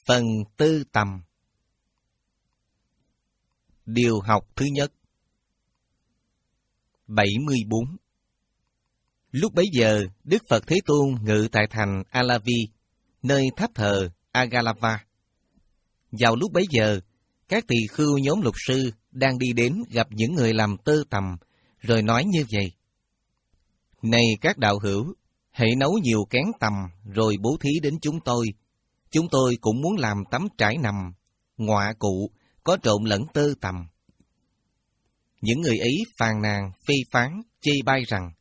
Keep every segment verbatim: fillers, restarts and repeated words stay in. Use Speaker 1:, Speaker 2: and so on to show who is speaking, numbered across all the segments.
Speaker 1: Phần tư tầm. Điều học thứ nhất. bảy mươi bốn. Lúc bấy giờ, Đức Phật Thế Tôn ngự tại thành Alavi, nơi tháp thờ Agalava. Vào lúc bấy giờ, các tỳ khưu nhóm lục sư đang đi đến gặp những người làm tơ tằm, rồi nói như vậy: Này các đạo hữu, hãy nấu nhiều kén tằm rồi bố thí đến chúng tôi. Chúng tôi cũng muốn làm tấm trải nằm, ngọa cụ, có trộn lẫn tơ tằm. Những người ấy phàn nàn, phê phán, chê bai rằng: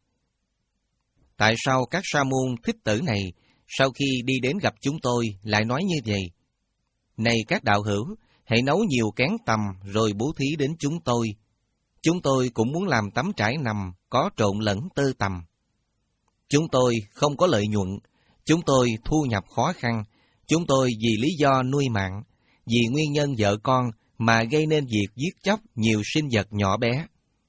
Speaker 1: Tại sao các sa môn thích tử này, sau khi đi đến gặp chúng tôi, lại nói như vậy? Này các đạo hữu, hãy nấu nhiều kén tằm rồi bố thí đến chúng tôi. Chúng tôi cũng muốn làm tấm trải nằm, có trộn lẫn tơ tằm. Chúng tôi không có lợi nhuận, chúng tôi thu nhập khó khăn, chúng tôi vì lý do nuôi mạng, vì nguyên nhân vợ con mà gây nên việc giết chóc nhiều sinh vật nhỏ bé.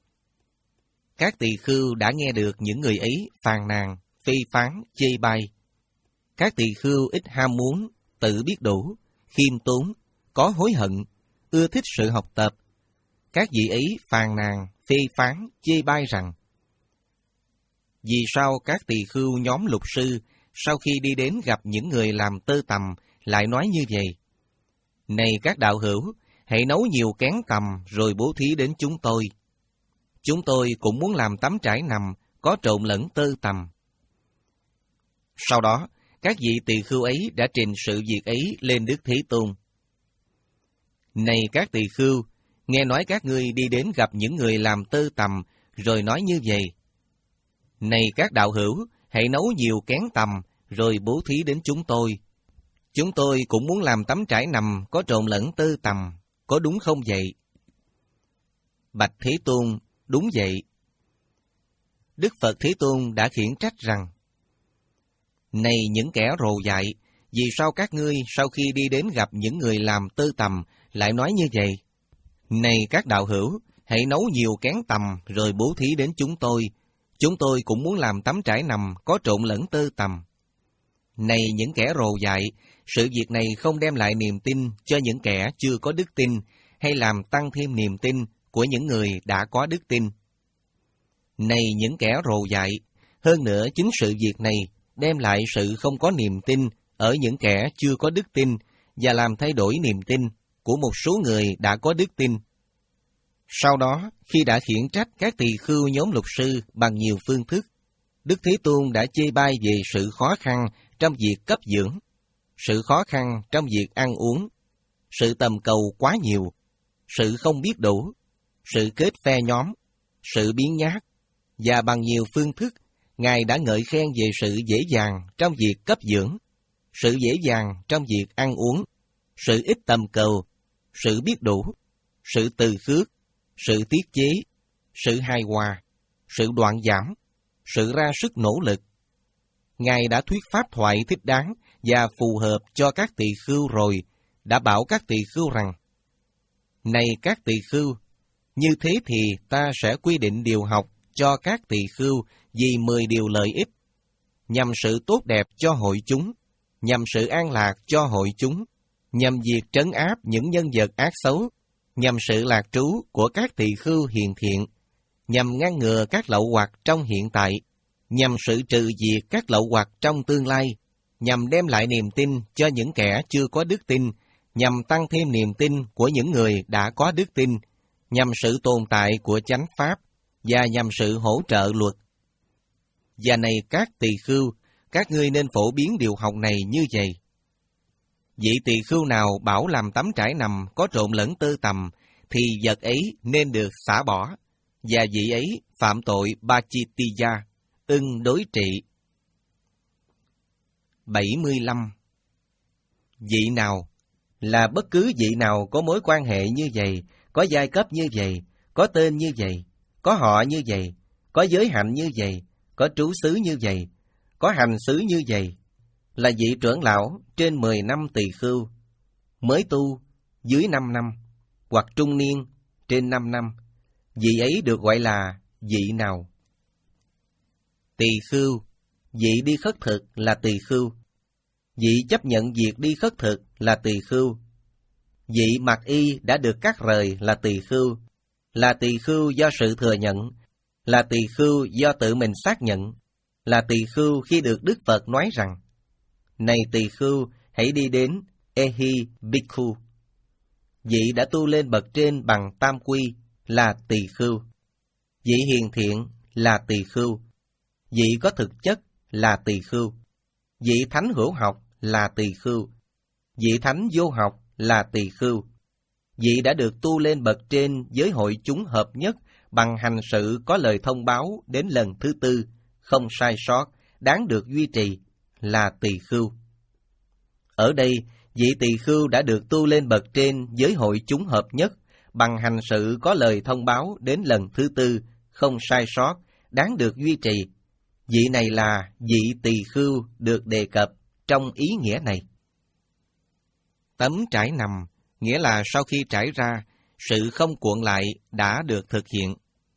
Speaker 1: Các tỳ khưu đã nghe được những người ấy phàn nàn, phê phán, chê bai. Các tỳ khưu ít ham muốn, tự biết đủ, khiêm tốn, có hối hận, ưa thích sự học tập. Các vị ấy phàn nàn, phê phán, chê bai rằng: Vì sao các tỳ khưu nhóm lục sư, sau khi đi đến gặp những người làm tơ tằm, lại nói như vậy? Này các đạo hữu, hãy nấu nhiều kén tằm rồi bố thí đến chúng tôi. Chúng tôi cũng muốn làm tấm trải nằm, có trộn lẫn tơ tằm. Sau đó, các vị tỳ khưu ấy đã trình sự việc ấy lên Đức Thế Tôn. Này các tỳ khưu, nghe nói các ngươi đi đến gặp những người làm tơ tằm, rồi nói như vậy: Này các đạo hữu, hãy nấu nhiều kén tằm, rồi bố thí đến chúng tôi. Chúng tôi cũng muốn làm tấm trải nằm, có trộn lẫn tơ tằm, có đúng không vậy? Bạch Thế Tôn, đúng vậy. Đức Phật Thế Tôn đã khiển trách rằng: Này những kẻ rồ dại, vì sao các ngươi sau khi đi đến gặp những người làm tơ tằm lại nói như vậy? Này các đạo hữu, hãy nấu nhiều kén tằm rồi bố thí đến chúng tôi. Chúng tôi cũng muốn làm tấm trải nằm, có trộn lẫn tơ tằm. Này những kẻ rồ dại, sự việc này không đem lại niềm tin cho những kẻ chưa có đức tin, hay làm tăng thêm niềm tin của những người đã có đức tin. Này những kẻ rồ dại, hơn nữa chính sự việc này đem lại sự không có niềm tin ở những kẻ chưa có đức tin và làm thay đổi niềm tin của một số người đã có đức tin. Sau đó, khi đã khiển trách các tỳ khưu nhóm lục sư bằng nhiều phương thức, Đức Thế Tôn đã chê bai về sự khó khăn trong việc cấp dưỡng, sự khó khăn trong việc ăn uống, sự tầm cầu quá nhiều, sự không biết đủ, sự kết phe nhóm, sự biến nhát, và bằng nhiều phương thức, Ngài đã ngợi khen về sự dễ dàng trong việc cấp dưỡng, sự dễ dàng trong việc ăn uống, sự ít tầm cầu, sự biết đủ, sự từ khước, sự tiết chế, sự hài hòa, sự đoạn giảm, sự ra sức nỗ lực. Ngài đã thuyết pháp thoại thích đáng và phù hợp cho các tỳ khưu rồi, đã bảo các tỳ khưu rằng: Này các tỳ khưu, như thế thì ta sẽ quy định điều học cho các tỳ khưu vì mười điều lợi ích, nhằm sự tốt đẹp cho hội chúng, nhằm sự an lạc cho hội chúng, nhằm việc trấn áp những nhân vật ác xấu, nhằm sự lạc trú của các tỳ khưu hiền thiện, nhằm ngăn ngừa các lậu hoặc trong hiện tại, nhằm sự trừ diệt các lậu hoặc trong tương lai, nhằm đem lại niềm tin cho những kẻ chưa có đức tin, nhằm tăng thêm niềm tin của những người đã có đức tin, nhằm sự tồn tại của chánh pháp, và nhằm sự hỗ trợ luật. Và này các tỳ khưu, các ngươi nên phổ biến điều học này như vậy. Vị tỳ khưu nào bảo làm tấm trải nằm có trộn lẫn tơ tằm, thì vật ấy nên được xả bỏ, và vị ấy phạm tội Bachitiya, ưng đối trị. bảy mươi lăm. Vị nào là bất cứ vị nào có mối quan hệ như vậy, có giai cấp như vậy, có tên như vậy, có họ như vậy, có giới hạnh như vậy, có trú xứ như vậy, có hành xứ như vậy, là vị trưởng lão trên mười năm tỳ khưu, mới tu dưới năm năm, hoặc trung niên trên năm năm, vị ấy được gọi là vị nào? Tỳ khưu, vị đi khất thực là tỳ khưu. Vị chấp nhận việc đi khất thực là tỳ khưu. Vị mặc y đã được cắt rời là tỳ khưu, là tỳ khưu do sự thừa nhận, là tỳ khưu do tự mình xác nhận, là tỳ khưu khi được Đức Phật nói rằng: Này tỳ khưu, hãy đi đến Ehi Bhikkhu. Vị đã tu lên bậc trên bằng tam quy là tỳ khưu. Vị hiền thiện là tỳ khưu. Vị có thực chất là tỳ khưu. Vị thánh hữu học là tỳ khưu. Vị thánh vô học là tỳ khưu. Vị đã được tu lên bậc trên với hội chúng hợp nhất bằng hành sự có lời thông báo đến lần thứ tư, không sai sót, đáng được duy trì là tỳ khưu. Ở đây, vị tỳ khưu đã được tu lên bậc trên với hội chúng hợp nhất bằng hành sự có lời thông báo đến lần thứ tư, không sai sót, đáng được duy trì. Vị này là vị tỳ khưu được đề cập trong ý nghĩa này. Tấm trải nằm nghĩa là sau khi trải ra, sự không cuộn lại đã được thực hiện.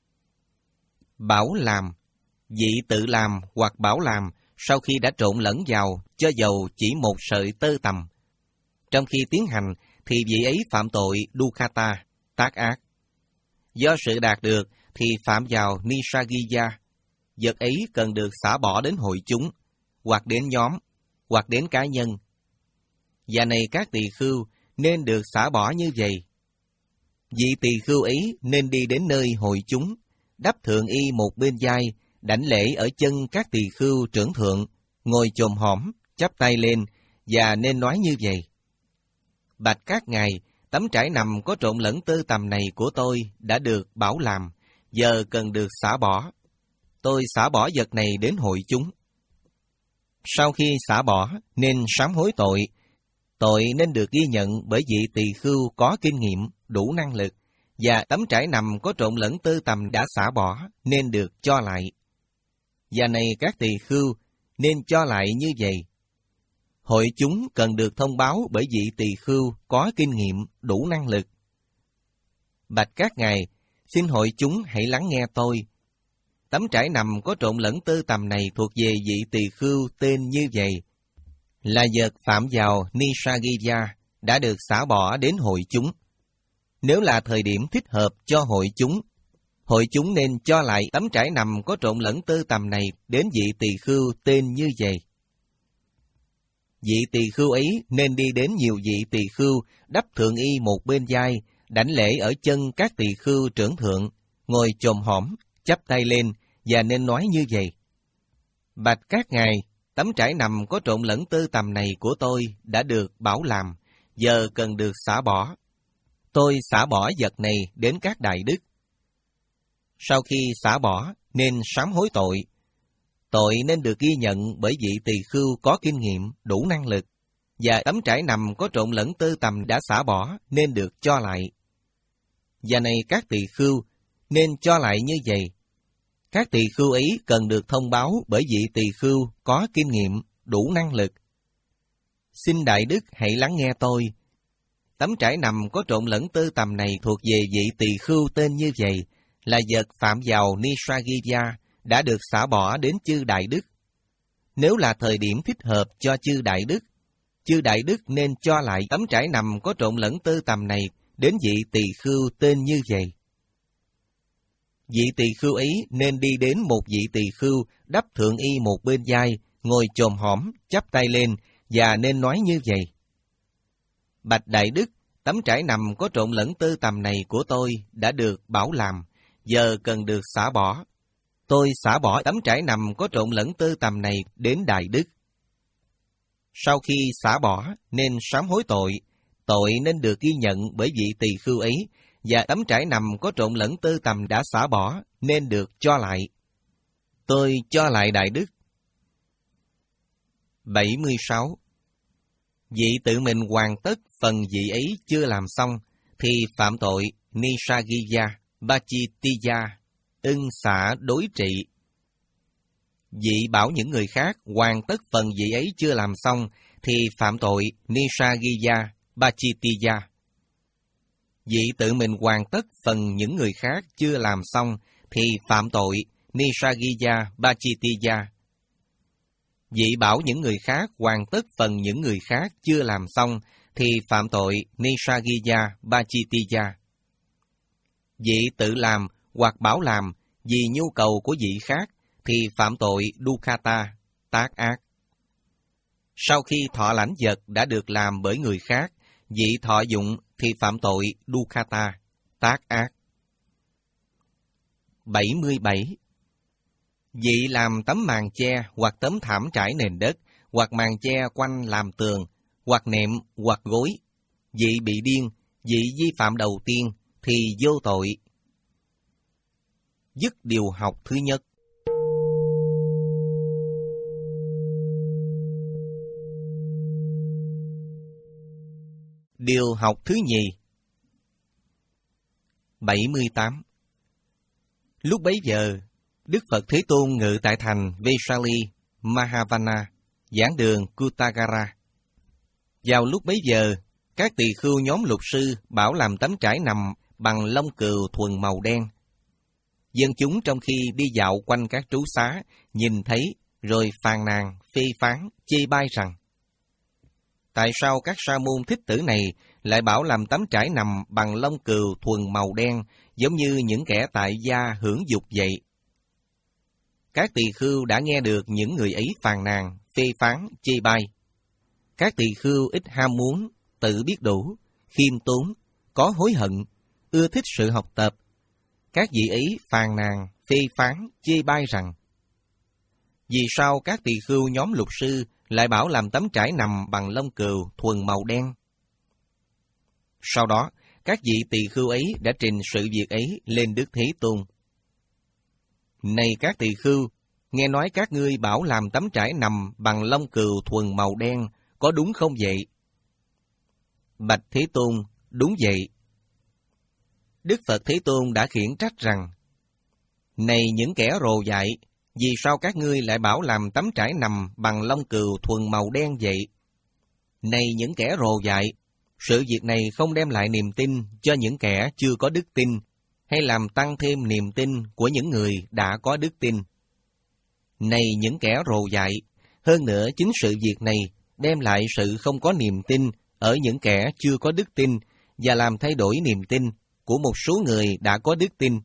Speaker 1: Bảo làm, vị tự làm hoặc bảo làm sau khi đã trộn lẫn vào cho dầu chỉ một sợi tơ tằm. Trong khi tiến hành thì vị ấy phạm tội dukkata, tác ác. Do sự đạt được thì phạm vào nisagiya, vật ấy cần được xả bỏ đến hội chúng, hoặc đến nhóm, hoặc đến cá nhân. Và này các tỳ khưu nên được xả bỏ như vậy. Vị tỳ khưu ấy nên đi đến nơi hội chúng, đắp thượng y một bên vai, đảnh lễ ở chân các tỳ khưu trưởng thượng, ngồi chồm hõm, chắp tay lên, và nên nói như vậy: Bạch các ngài, tấm trải nằm có trộn lẫn tơ tằm này của tôi đã được bảo làm, giờ cần được xả bỏ. Tôi xả bỏ vật này đến hội chúng. Sau khi xả bỏ, nên sám hối tội. Tội nên được ghi nhận bởi vị tỳ khưu có kinh nghiệm, đủ năng lực, và tấm trải nằm có trộn lẫn tơ tằm đã xả bỏ, nên được cho lại. Và này các tỳ khưu, nên cho lại như vậy. Hội chúng cần được thông báo bởi vị tỳ khưu có kinh nghiệm, đủ năng lực. Bạch các ngài, xin hội chúng hãy lắng nghe tôi. Tấm trải nằm có trộn lẫn tơ tằm này thuộc về vị tỳ khưu tên như vậy, là vật phạm vào nisagiya, đã được xả bỏ đến hội chúng. Nếu là thời điểm thích hợp cho hội chúng, hội chúng nên cho lại tấm trải nằm có trộn lẫn tơ tằm này đến vị tỳ khưu tên như vậy. Vị tỳ khưu ấy nên đi đến nhiều vị tỳ khưu, đắp thượng y một bên vai, đảnh lễ ở chân các tỳ khưu trưởng thượng, ngồi chồm hõm, chắp tay lên, và nên nói như vậy: Bạch các ngài, tấm trải nằm có trộn lẫn tơ tằm này của tôi đã được bảo làm, giờ cần được xả bỏ. Tôi xả bỏ vật này đến các đại đức. Sau khi xả bỏ, nên sám hối tội. Tội nên được ghi nhận bởi vị tỳ khưu có kinh nghiệm, đủ năng lực, và tấm trải nằm có trộn lẫn tơ tằm đã xả bỏ nên được cho lại. Và này các tỳ khưu, nên cho lại như vậy. Các tỳ khưu ấy cần được thông báo bởi vị tỳ khưu có kinh nghiệm, đủ năng lực. Xin đại đức hãy lắng nghe tôi. Tấm trải nằm có trộn lẫn tơ tằm này thuộc về vị tỳ khưu tên như vậy, là vật phạm vào nisagiya, đã được xả bỏ đến chư đại đức. Nếu là thời điểm thích hợp cho chư đại đức, chư đại đức nên cho lại tấm trải nằm có trộn lẫn tơ tằm này đến vị tỳ khưu tên như vậy. Vị tỳ khưu ấy nên đi đến một vị tỳ khưu, đắp thượng y một bên vai, ngồi chồm hõm, chắp tay lên, và nên nói như vậy: Bạch đại đức, tấm trải nằm có trộn lẫn tơ tằm này của tôi đã được bảo làm, giờ cần được xả bỏ. Tôi xả bỏ tấm trải nằm có trộn lẫn tơ tằm này đến đại đức. Sau khi xả bỏ, nên sám hối tội. Tội nên được ghi nhận bởi vị tỳ khưu ấy, và tấm trải nằm có trộn lẫn tơ tằm đã xả bỏ, nên được cho lại. Tôi cho lại đại đức. bảy mươi sáu. Vị tự mình hoàn tất phần vị ấy chưa làm xong, thì phạm tội nisagiya, bachitiya, ưng xả đối trị. Vị bảo những người khác hoàn tất phần vị ấy chưa làm xong, thì phạm tội nisagiya, bachitiya. Vị tự mình hoàn tất phần những người khác chưa làm xong, thì phạm tội nisagiya, bachitiya. Vị bảo những người khác hoàn tất phần những người khác chưa làm xong thì phạm tội Nisagiya Bachitiya. Vị tự làm hoặc bảo làm vì nhu cầu của vị khác thì phạm tội Dukkata, tác ác. Sau khi thọ lãnh vật đã được làm bởi người khác, vị thọ dụng thì phạm tội Dukkata, tác ác. bảy mươi bảy. Vị làm tấm màn che hoặc tấm thảm trải nền đất, hoặc màn che quanh làm tường, hoặc nệm, hoặc gối. Vị bị điên, vị vi phạm đầu tiên thì vô tội. Dứt điều học thứ nhất. Điều học thứ nhì. bảy mươi tám. Lúc bấy giờ, Đức Phật Thế Tôn ngự tại thành Vesali, Mahavana, giảng đường Kutagara. Vào lúc bấy giờ, các tỳ khưu nhóm luật sư bảo làm tấm trải nằm bằng lông cừu thuần màu đen. Dân chúng trong khi đi dạo quanh các trú xá, nhìn thấy rồi phàn nàn, phê phán, chê bai rằng: tại sao các sa môn thích tử này lại bảo làm tấm trải nằm bằng lông cừu thuần màu đen, giống như những kẻ tại gia hưởng dục vậy? Các tỳ khưu đã nghe được những người ấy phàn nàn, phê phán, chê bai. Các tỳ khưu ít ham muốn, tự biết đủ, khiêm tốn, có hối hận, ưa thích sự học tập. Các vị ấy phàn nàn, phê phán, chê bai rằng: vì sao các tỳ khưu nhóm luật sư lại bảo làm tấm trải nằm bằng lông cừu thuần màu đen? Sau đó, các vị tỳ khưu ấy đã trình sự việc ấy lên Đức Thế Tôn. Này các tỳ khưu, nghe nói các ngươi bảo làm tấm trải nằm bằng lông cừu thuần màu đen, có đúng không vậy? Bạch Thế Tôn, đúng vậy. Đức Phật Thế Tôn đã khiển trách rằng: này những kẻ rồ dại, vì sao các ngươi lại bảo làm tấm trải nằm bằng lông cừu thuần màu đen vậy? Này những kẻ rồ dại, sự việc này không đem lại niềm tin cho những kẻ chưa có đức tin, hay làm tăng thêm niềm tin của những người đã có đức tin. Này những kẻ rồ dại, hơn nữa chính sự việc này đem lại sự không có niềm tin ở những kẻ chưa có đức tin và làm thay đổi niềm tin của một số người đã có đức tin.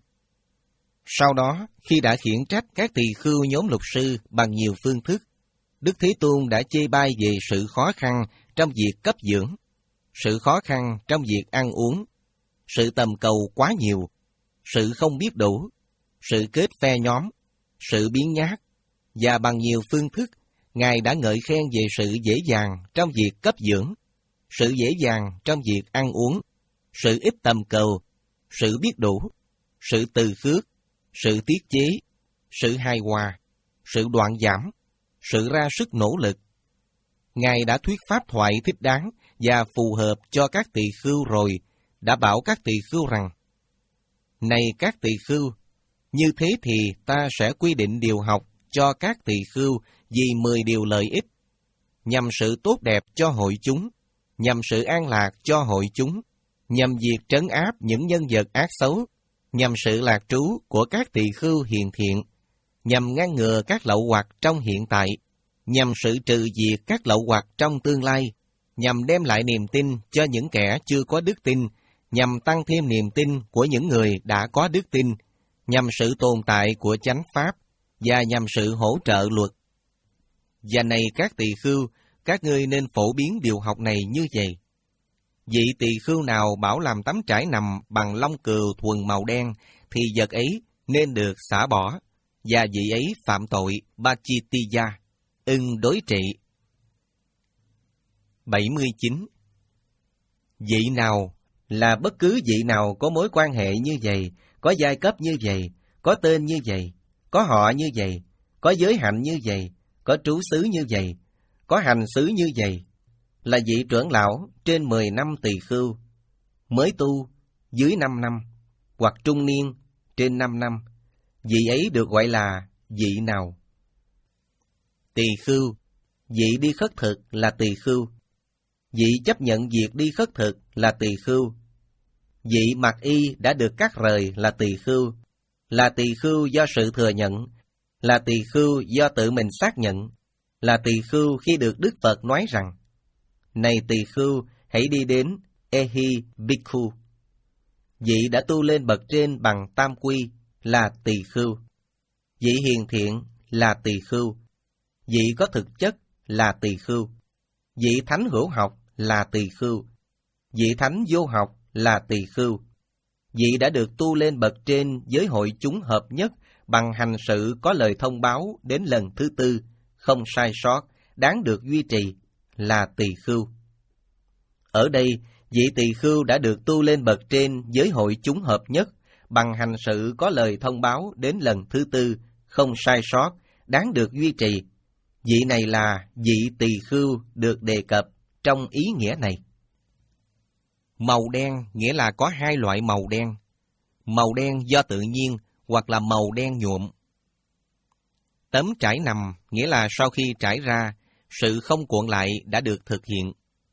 Speaker 1: Sau đó, khi đã khiển trách các tỳ khưu nhóm luật sư bằng nhiều phương thức, Đức Thế Tôn đã chê bai về sự khó khăn trong việc cấp dưỡng, sự khó khăn trong việc ăn uống, sự tầm cầu quá nhiều, sự không biết đủ, sự kết phe nhóm, sự biếng nhác, và bằng nhiều phương thức, Ngài đã ngợi khen về sự dễ dàng trong việc cấp dưỡng, sự dễ dàng trong việc ăn uống, sự ít tầm cầu, sự biết đủ, sự từ khước, sự tiết chế, sự hài hòa, sự đoạn giảm, sự ra sức nỗ lực. Ngài đã thuyết pháp thoại thích đáng và phù hợp cho các tỳ khưu rồi, đã bảo các tỳ khưu rằng: này các tỳ khưu, như thế thì ta sẽ quy định điều học cho các tỳ khưu vì mười điều lợi ích, nhằm sự tốt đẹp cho hội chúng, nhằm sự an lạc cho hội chúng, nhằm việc trấn áp những nhân vật ác xấu, nhằm sự lạc trú của các tỳ khưu hiền thiện, nhằm ngăn ngừa các lậu hoặc trong hiện tại, nhằm sự trừ diệt các lậu hoặc trong tương lai, nhằm đem lại niềm tin cho những kẻ chưa có đức tin, nhằm tăng thêm niềm tin của những người đã có đức tin, nhằm sự tồn tại của chánh pháp, và nhằm sự hỗ trợ luật. Và này các tỳ khưu, các ngươi nên phổ biến điều học này như vậy. Vị tỳ khưu nào bảo làm tấm trải nằm bằng lông cừu thuần màu đen, thì vật ấy nên được xả bỏ, và vị ấy phạm tội Bachitiya, ưng đối trị. bảy mươi chín. Vị nào là bất cứ vị nào có mối quan hệ như vậy, có giai cấp như vậy, có tên như vậy, có họ như vậy, có giới hạnh như vậy, có trú xứ như vậy, có hành xứ như vậy, là vị trưởng lão trên mười năm tỳ khưu, mới tu dưới năm năm, hoặc trung niên trên năm năm, vị ấy được gọi là vị nào? Tỳ khưu, vị đi khất thực là tỳ khưu, vị chấp nhận việc đi khất thực là tỳ khưu, vị mặc y đã được cắt rời là tỳ khưu, là tỳ khưu do sự thừa nhận, là tỳ khưu do tự mình xác nhận, là tỳ khưu khi được Đức Phật nói rằng: Này tỳ khưu, hãy đi đến Ehi Bhikkhu. Vị đã tu lên bậc trên bằng tam quy là tỳ khưu. Vị hiền thiện là tỳ khưu. Vị có thực chất là tỳ khưu. Vị thánh hữu học là tỳ khưu. Vị thánh vô học là tỳ khưu. Vị đã được tu lên bậc trên với hội chúng hợp nhất bằng hành sự có lời thông báo đến lần thứ tư, không sai sót, đáng được duy trì là tỳ khưu. Ở đây, vị tỳ khưu đã được tu lên bậc trên với hội chúng hợp nhất bằng hành sự có lời thông báo đến lần thứ tư, không sai sót, đáng được duy trì. Vị này là vị tỳ khưu được đề cập trong ý nghĩa này. Màu đen nghĩa là có hai loại màu đen. Màu đen do tự nhiên hoặc là màu đen nhuộm. Tấm trải nằm nghĩa là sau khi trải ra, sự không cuộn lại đã được thực hiện.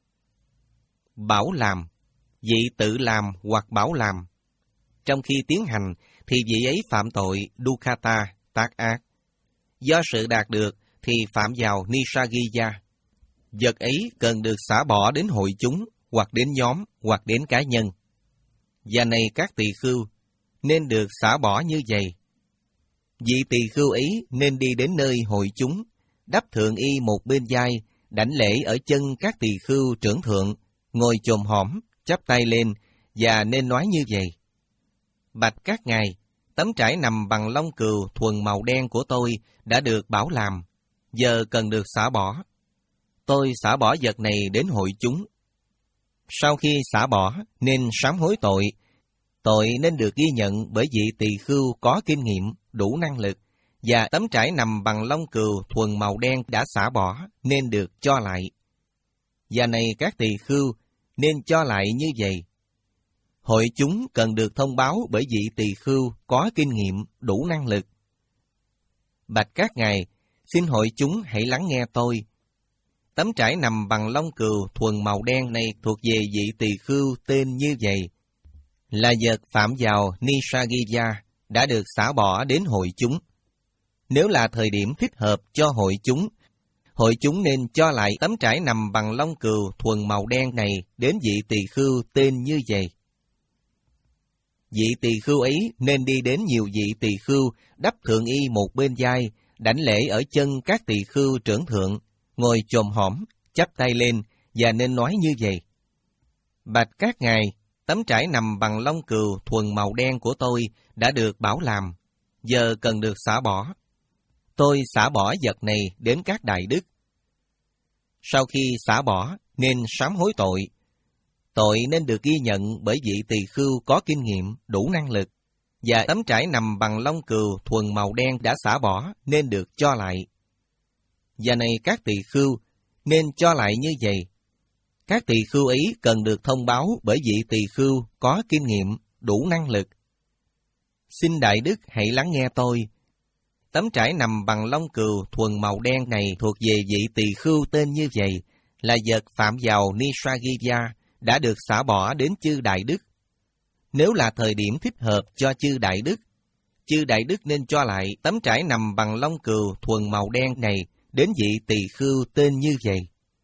Speaker 1: Bảo làm, vị tự làm hoặc bảo làm. Trong khi tiến hành thì vị ấy phạm tội Dukkata, tác ác. Do sự đạt được thì phạm vào Nissaggiya. Vật ấy cần được xả bỏ đến hội chúng, hoặc đến nhóm, hoặc đến cá nhân. Và này các tỳ khưu, nên được xả bỏ như vậy. Vị tỳ khưu ấy nên đi đến nơi hội chúng, đắp thượng y một bên vai, đảnh lễ ở chân các tỳ khưu trưởng thượng, ngồi chồm hõm, chắp tay lên, và nên nói như vậy: Bạch các ngài, tấm trải nằm bằng lông cừu thuần màu đen của tôi đã được bảo làm, giờ cần được xả bỏ. Tôi xả bỏ vật này đến hội chúng. Sau khi xả bỏ, nên sám hối tội. Tội nên được ghi nhận bởi vị tỳ khưu có kinh nghiệm, đủ năng lực, và tấm trải nằm bằng lông cừu thuần màu đen đã xả bỏ, nên được cho lại. Và này các tỳ khưu, nên cho lại như vậy. Hội chúng cần được thông báo bởi vị tỳ khưu có kinh nghiệm, đủ năng lực. Bạch các ngài, xin hội chúng hãy lắng nghe tôi. Tấm trải nằm bằng lông cừu thuần màu đen này thuộc về vị tỳ khưu tên như vậy, là vật phạm vào Nissaggiya, đã được xả bỏ đến hội chúng. Nếu là thời điểm thích hợp cho hội chúng, hội chúng nên cho lại tấm trải nằm bằng lông cừu thuần màu đen này đến vị tỳ khưu tên như vậy. Vị tỳ khưu ấy nên đi đến nhiều vị tỳ khưu, đắp thượng y một bên vai, đảnh lễ ở chân các tỳ khưu trưởng thượng, ngồi chồm hõm, chắp tay lên, và nên nói như vậy: Bạch các ngài, tấm trải nằm bằng lông cừu thuần màu đen của tôi đã được bảo làm, giờ cần được xả bỏ. Tôi xả bỏ vật này đến các đại đức. Sau khi xả bỏ, nên sám hối tội. Tội nên được ghi nhận bởi vị tỳ khưu có kinh nghiệm, đủ năng lực, và tấm trải nằm bằng lông cừu thuần màu đen đã xả bỏ, nên được cho lại. Và này các tỳ khưu, nên cho lại như vậy. Các tỳ khưu ấy cần được thông báo bởi vị tỳ khưu có kinh nghiệm, đủ năng lực. Xin đại đức hãy lắng nghe tôi. Tấm trải nằm bằng lông cừu thuần màu đen này thuộc về vị tỳ khưu tên như vậy, là vật phạm vào Nissaggiya, đã được xả bỏ đến chư đại đức. Nếu là thời điểm thích hợp cho chư đại đức, chư đại đức nên cho lại tấm trải nằm bằng lông cừu thuần màu đen này đến vị tỳ khưu tên như vậy.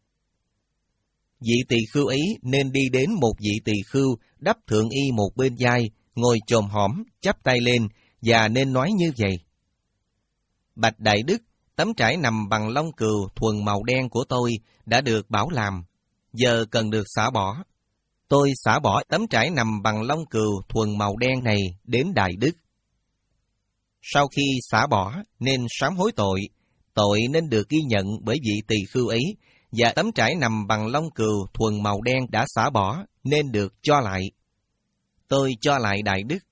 Speaker 1: Vị tỳ khưu ấy nên đi đến một vị tỳ khưu, đắp thượng y một bên vai, ngồi chồm hõm, chắp tay lên, và nên nói như vậy: Bạch đại đức, tấm trải nằm bằng lông cừu thuần màu đen của tôi đã được bảo làm, giờ cần được xả bỏ. Tôi xả bỏ tấm trải nằm bằng lông cừu thuần màu đen này đến đại đức. Sau khi xả bỏ, nên sám hối tội. Tội nên được ghi nhận bởi vị tỳ khưu ấy, và tấm trải nằm bằng lông cừu thuần màu đen đã xả bỏ, nên được cho lại. Tôi cho lại đại đức.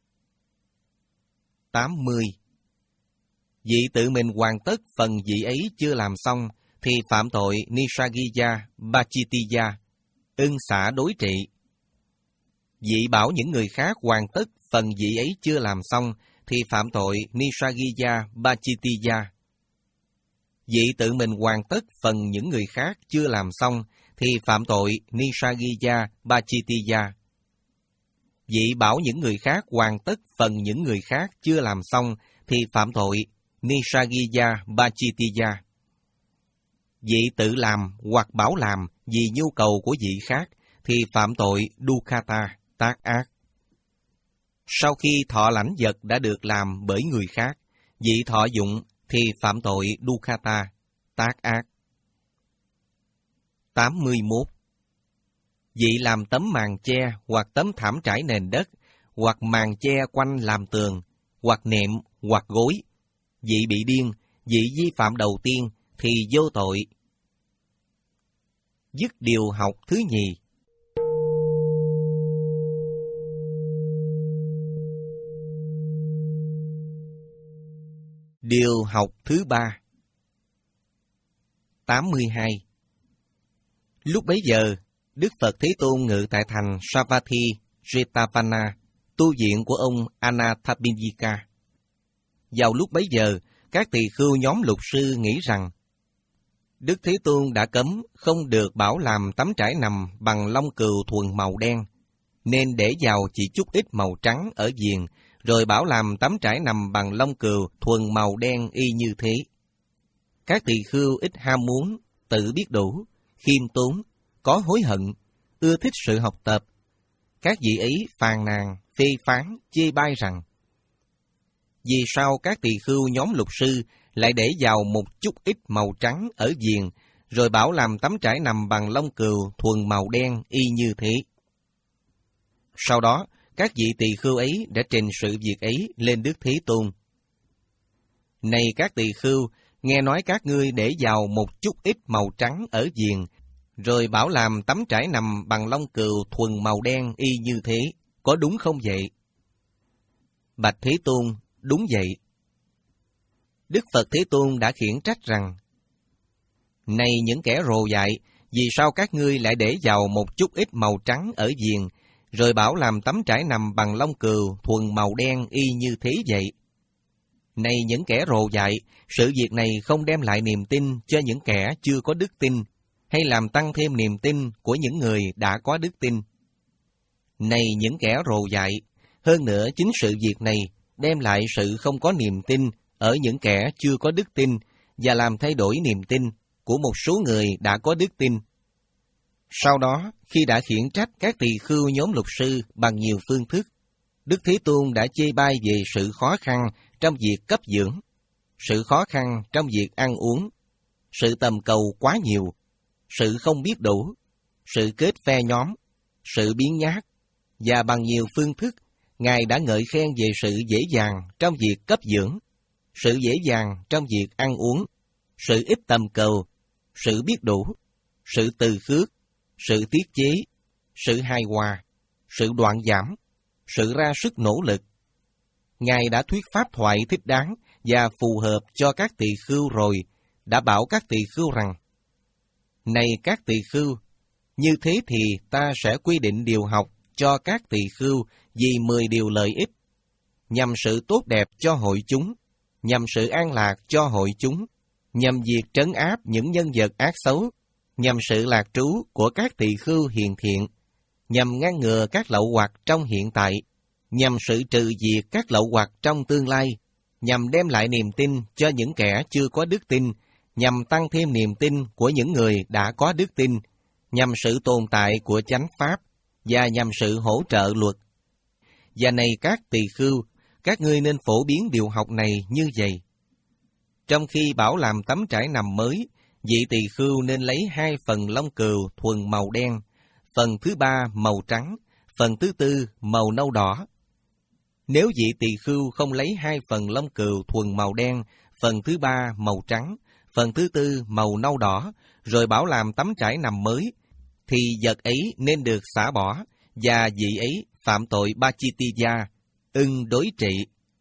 Speaker 1: tám mươi. Vị tự mình hoàn tất phần vị ấy chưa làm xong, thì phạm tội Nissaggiya, Pachittiya, ưng xả đối trị. Vị bảo những người khác hoàn tất phần vị ấy chưa làm xong, thì phạm tội Nissaggiya, Pachittiya. Vị tự mình hoàn tất phần những người khác chưa làm xong, thì phạm tội Nissaggiya, Pachittiya. Vị bảo những người khác hoàn tất phần những người khác chưa làm xong, thì phạm tội Nissaggiya, Pachittiya. vị tự làm hoặc bảo làm vì nhu cầu của vị khác, thì phạm tội Dukkata, tác ác. Sau khi thọ lãnh vật đã được làm bởi người khác, vị thọ dụng thì phạm tội Dukkata, tác ác. tám mươi mốt. Vị làm tấm màn che hoặc tấm thảm trải nền đất, hoặc màn che quanh làm tường, hoặc nệm, hoặc gối, vị bị điên, vị vi phạm đầu tiên thì vô tội. Dứt điều học thứ nhì. Điều học thứ ba. tám mươi hai. Lúc bấy giờ, Đức Phật Thế Tôn ngự tại thành Savatthi Jetavana, tu viện của ông Anathapindika. Vào lúc bấy giờ, các tỳ khưu nhóm lục sư nghĩ rằng Đức Thế Tôn đã cấm không được bảo làm tấm trải nằm bằng lông cừu thuần màu đen, nên để vào chỉ chút ít màu trắng ở viền, rồi bảo làm tấm trải nằm bằng lông cừu thuần màu đen y như thế. Các tỳ khưu ít ham muốn, tự biết đủ, khiêm tốn, có hối hận, ưa thích sự học tập. Các vị ấy phàn nàn, phê phán, chê bai rằng vì sao các tỳ khưu nhóm lục sư lại để vào một chút ít màu trắng ở viền, rồi bảo làm tấm trải nằm bằng lông cừu thuần màu đen y như thế. Sau đó, các vị tỳ khưu ấy đã trình sự việc ấy lên Đức Thế Tôn. Này các tỳ khưu, nghe nói các ngươi để vào một chút ít màu trắng ở viền, rồi bảo làm tấm trải nằm bằng lông cừu thuần màu đen y như thế, có đúng không vậy? Bạch Thế Tôn, đúng vậy. Đức Phật Thế Tôn đã khiển trách rằng, này những kẻ rồ dại, vì sao các ngươi lại để vào một chút ít màu trắng ở viền, rồi bảo làm tấm trải nằm bằng lông cừu thuần màu đen y như thế vậy? Này những kẻ rồ dại, sự việc này không đem lại niềm tin cho những kẻ chưa có đức tin, hay làm tăng thêm niềm tin của những người đã có đức tin. Này những kẻ rồ dại, hơn nữa chính sự việc này đem lại sự không có niềm tin ở những kẻ chưa có đức tin và làm thay đổi niềm tin của một số người đã có đức tin. Sau đó, khi đã khiển trách các tỳ khưu nhóm lục sư bằng nhiều phương thức, Đức Thế Tôn đã chê bai về sự khó khăn trong việc cấp dưỡng, sự khó khăn trong việc ăn uống, sự tầm cầu quá nhiều, sự không biết đủ, sự kết phe nhóm, sự biến nhát, và bằng nhiều phương thức, Ngài đã ngợi khen về sự dễ dàng trong việc cấp dưỡng, sự dễ dàng trong việc ăn uống, sự ít tầm cầu, sự biết đủ, sự từ khước, sự tiết chế, sự hài hòa, sự đoạn giảm, sự ra sức nỗ lực. Ngài đã thuyết pháp thoại thích đáng và phù hợp cho các tỳ khưu rồi, đã bảo các tỳ khưu rằng, này các tỳ khưu, như thế thì ta sẽ quy định điều học cho các tỳ khưu vì mười điều lợi ích, nhằm sự tốt đẹp cho hội chúng, nhằm sự an lạc cho hội chúng, nhằm việc trấn áp những nhân vật ác xấu, nhằm sự lạc trú của các tỳ khưu hiền thiện, nhằm ngăn ngừa các lậu hoặc trong hiện tại, nhằm sự trừ diệt các lậu hoặc trong tương lai, nhằm đem lại niềm tin cho những kẻ chưa có đức tin, nhằm tăng thêm niềm tin của những người đã có đức tin, nhằm sự tồn tại của chánh pháp, và nhằm sự hỗ trợ luật. Và này các tỳ khưu, các ngươi nên phổ biến điều học này như vậy. Trong khi bảo làm tấm trải nằm mới, vị tỳ khưu nên lấy hai phần lông cừu thuần màu đen, phần thứ ba màu trắng, phần thứ tư màu nâu đỏ. Nếu vị tỳ khưu không lấy hai phần lông cừu thuần màu đen, phần thứ ba màu trắng, phần thứ tư màu nâu đỏ, rồi bảo làm tấm trải nằm mới, thì vật ấy nên được xả bỏ, và vị ấy phạm tội Pachittiya, ưng đối trị.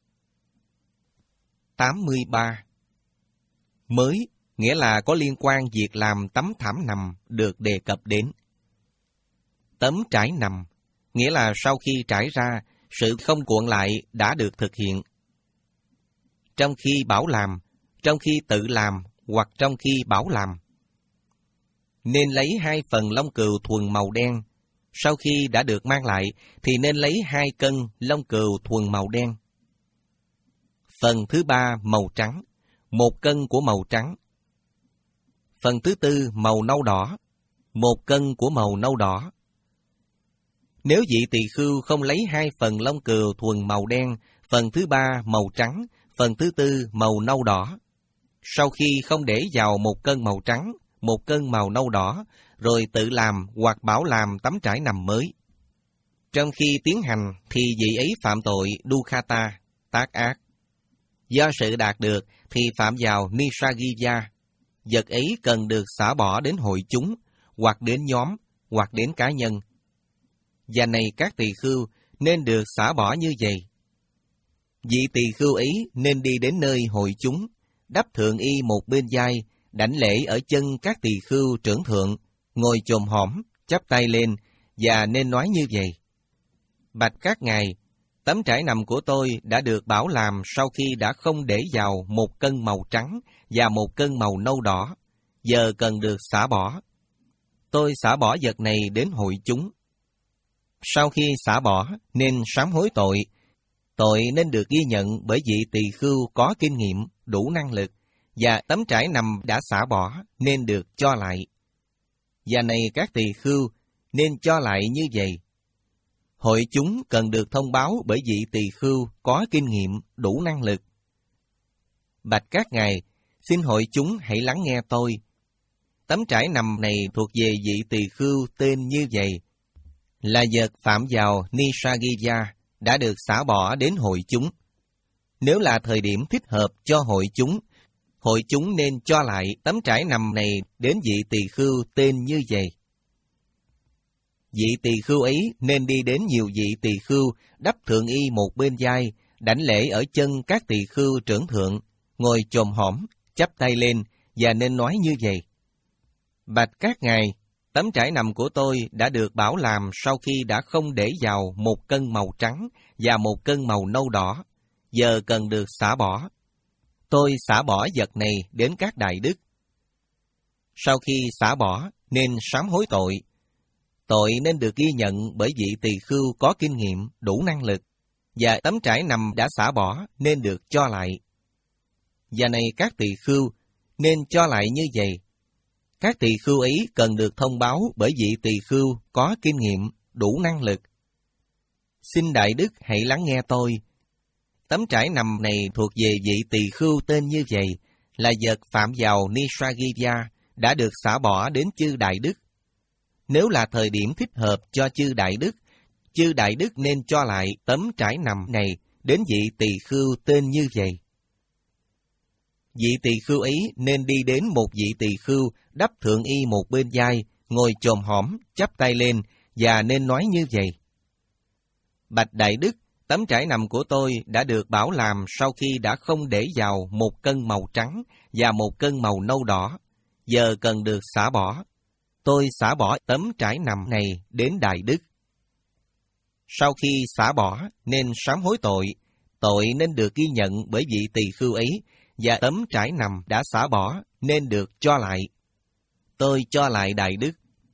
Speaker 1: tám mươi ba. Mới, nghĩa là có liên quan việc làm tấm thảm nằm được đề cập đến. Tấm trải nằm, nghĩa là sau khi trải ra, sự không cuộn lại đã được thực hiện. Trong khi bảo làm, trong khi tự làm, hoặc trong khi bảo làm. Nên lấy hai phần lông cừu thuần màu đen. Sau khi đã được mang lại, thì nên lấy hai cân lông cừu thuần màu đen. Phần thứ ba màu trắng, một cân của màu trắng. Phần thứ tư màu nâu đỏ, một cân của màu nâu đỏ. Nếu vị tỳ khưu không lấy hai phần lông cừu thuần màu đen, phần thứ ba màu trắng, phần thứ tư màu nâu đỏ, sau khi không để vào một cân màu trắng, một cân màu nâu đỏ, rồi tự làm hoặc bảo làm tấm trải nằm mới. Trong khi tiến hành thì vị ấy phạm tội Dukkata, tác ác. Do sự đạt được thì phạm vào Nissaggiya. Vật ấy cần được xả bỏ đến hội chúng, hoặc đến nhóm, hoặc đến cá nhân. Và này các tỳ khưu nên được xả bỏ như vậy. Vị tỳ khưu ấy nên đi đến nơi hội chúng, đắp thượng y một bên vai, đảnh lễ ở chân các tỳ khưu trưởng thượng, ngồi chồm hõm, chắp tay lên, và nên nói như vậy: Bạch các ngài, tấm trải nằm của tôi đã được bảo làm sau khi đã không để vào một cân màu trắng và một cân màu nâu đỏ, giờ cần được xả bỏ. Tôi xả bỏ vật này đến hội chúng. Sau khi xả bỏ nên sám hối tội. Tội nên được ghi nhận bởi vị tỳ khưu có kinh nghiệm, đủ năng lực, và tấm trải nằm đã xả bỏ nên được cho lại. Và này các tỳ khưu nên cho lại như vậy. Hội chúng cần được thông báo bởi vị tỳ khưu có kinh nghiệm, đủ năng lực. Bạch các ngài, xin hội chúng hãy lắng nghe tôi. Tấm trải nằm này thuộc về vị tỳ khưu tên như vậy, là vật phạm vào Nissaggiya, đã được xả bỏ đến hội chúng. Nếu là thời điểm thích hợp cho hội chúng, hội chúng nên cho lại tấm trải nằm này đến vị tỳ khưu tên như vậy. Vị tỳ khưu ấy nên đi đến nhiều vị tỳ khưu, đắp thượng y một bên vai, đảnh lễ ở chân các tỳ khưu trưởng thượng, ngồi chồm hõm, chắp tay lên, và nên nói như vậy: Bạch các ngài, tấm trải nằm của tôi đã được bảo làm sau khi đã không để vào một cân màu trắng và một cân màu nâu đỏ, giờ cần được xả bỏ. Tôi xả bỏ vật này đến các đại đức. Sau khi xả bỏ nên sám hối tội. Tội nên được ghi nhận bởi vị tỳ khưu có kinh nghiệm, đủ năng lực, và tấm trải nằm đã xả bỏ nên được cho lại. Và này các tỳ khưu nên cho lại như vậy. Các tỳ khưu ấy cần được thông báo bởi vị tỳ khưu có kinh nghiệm, đủ năng lực. Xin đại đức hãy lắng nghe tôi. Tấm trải nằm này thuộc về vị tỳ khưu tên như vậy, là vật phạm vào Nissaggiya, đã được xả bỏ đến chư đại đức. Nếu là thời điểm thích hợp cho chư đại đức, chư đại đức nên cho lại tấm trải nằm này đến vị tỳ khưu tên như vậy. Vị tỳ khưu ấy nên đi đến một vị tỳ khưu, đắp thượng y một bên vai, ngồi chồm hõm, chắp tay lên, và nên nói như vậy: Bạch đại đức, tấm trải nằm của tôi đã được bảo làm sau khi đã không để vào một cân màu trắng và một cân màu nâu đỏ, giờ cần được xả bỏ. Tôi xả bỏ tấm trải nằm này đến đại đức. Sau khi xả bỏ nên sám hối tội. Tội nên được ghi nhận bởi vị tỳ khưu ấy, và tấm trải nằm đã xả bỏ nên được cho lại. Tôi cho lại đại đức.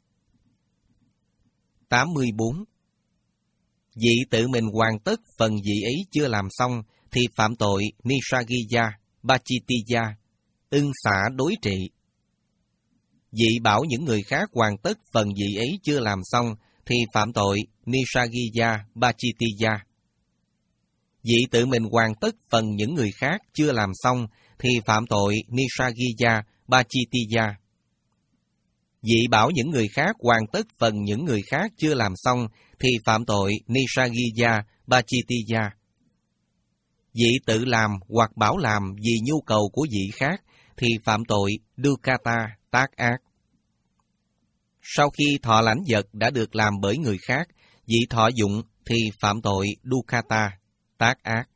Speaker 1: tám mươi bốn. Vị tự mình hoàn tất phần vị ấy chưa làm xong thì phạm tội Nissaggiya, Pachittiya, ưng xả đối trị. Vị bảo những người khác hoàn tất phần vị ấy chưa làm xong thì phạm tội Nissaggiya, Pachittiya. Vị tự mình hoàn tất phần những người khác chưa làm xong thì phạm tội Nissaggiya, Pachittiya. Vị bảo những người khác hoàn tất phần những người khác chưa làm xong thì phạm tội Nissaggiya, Pachittiya. Vị tự làm hoặc bảo làm vì nhu cầu của vị khác thì phạm tội Dukkata, tác ác. Sau khi thọ lãnh vật đã được làm bởi người khác, vị thọ dụng thì phạm tội Dukkata, tác ác.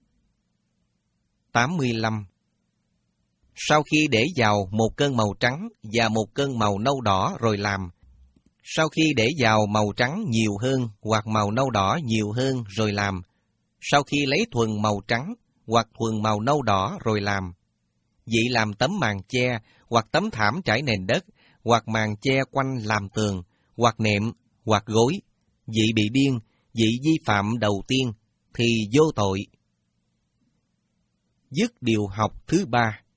Speaker 1: tám mươi lăm. Sau khi để vào một cân màu trắng và một cân màu nâu đỏ rồi làm, sau khi để vào màu trắng nhiều hơn hoặc màu nâu đỏ nhiều hơn rồi làm, sau khi lấy thuần màu trắng hoặc thuần màu nâu đỏ rồi làm, vị làm tấm màn che hoặc tấm thảm trải nền đất, hoặc màn che quanh làm tường, hoặc nệm, hoặc gối, vị bị điên, vị vi phạm đầu tiên, thì vô tội. Dứt điều học thứ ba.